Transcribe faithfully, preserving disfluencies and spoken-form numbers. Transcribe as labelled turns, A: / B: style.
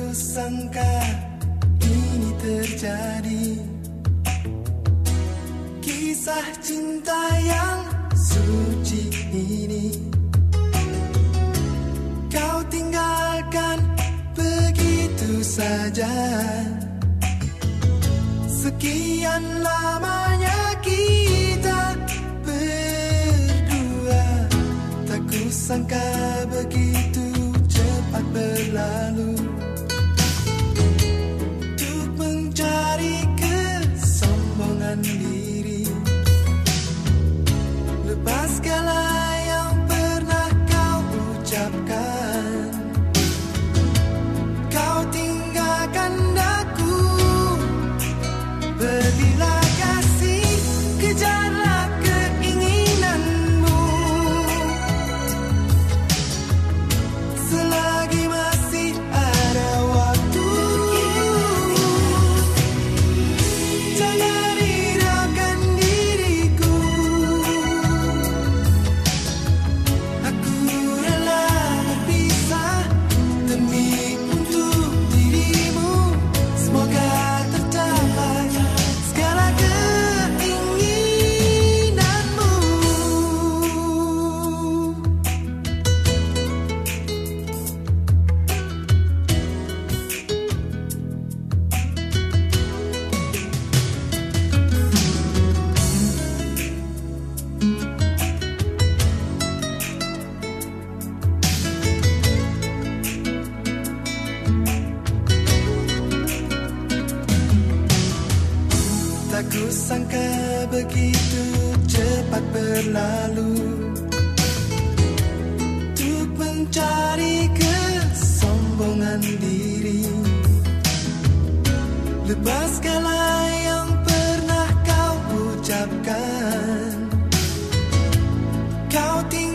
A: sangka ini terjadi, kisah cinta yang suci ini kau tinggalkan begitu saja. Sekian lamanya kita berdua, tak kusangka begitu cepat berlalu. Untuk mencari kesombongan diri, lepas segala yang pernah kau ucapkan, kau tinggalkan aku. Pergilah kasih, kejarlah keinginanmu. Selagi masih ada waktu, jangan hiraukan diriku. Aku rela berpisah demi untuk dirimu. Semoga tercapai segala keinginanmu. Tak kusangka begitu cepat berlalu. Untuk mencari kesombongan diri, lepas segala yang pernah kau ucapkan, kau tinggalkan